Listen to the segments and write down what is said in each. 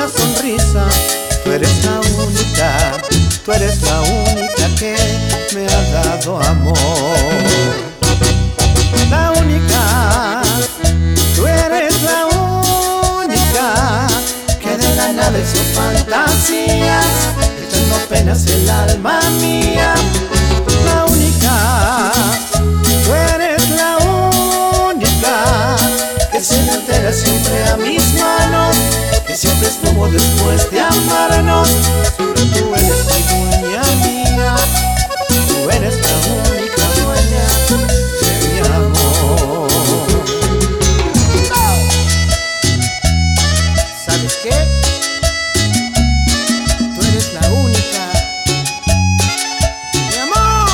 una sonrisa. Tú eres la única, tú eres la única que me ha dado amor. La única, tú eres la única que de la nada hizo fantasías, echando penas el alma mía. La única, tú eres la única que se me entera siempre a mis manos, que siempre estuvo después de amarnos. Solo tú eres mi dueña mía, tú eres la única dueña de mi amor. ¿Sabes qué? Tú eres la única, mi amor.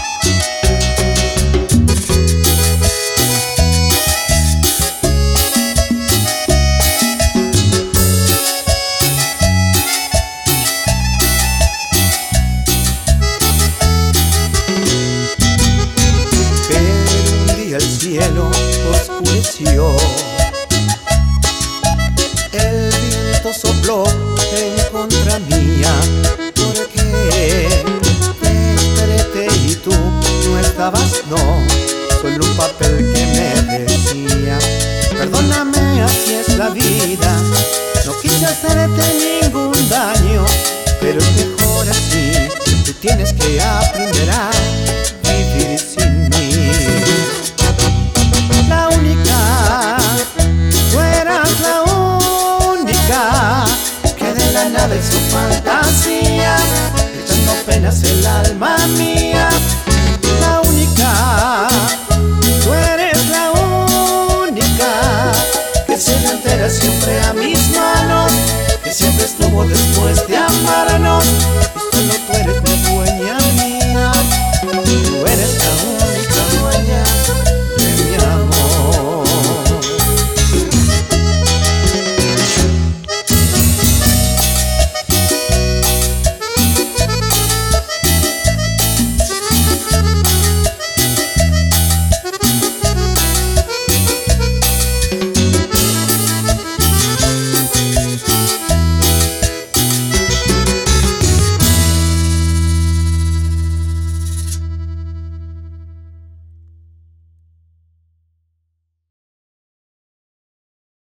El cielo oscureció, el viento sopló en contra mía, porque te desperté y tú no estabas, no, solo un papel que me decía: perdóname, así es la vida, no quise hacerte ningún daño, pero es mejor así, tú tienes que aprender a vivir sin mí. La única, tú eras la única que de la nada hizo fantasías, echando penas el alma mía.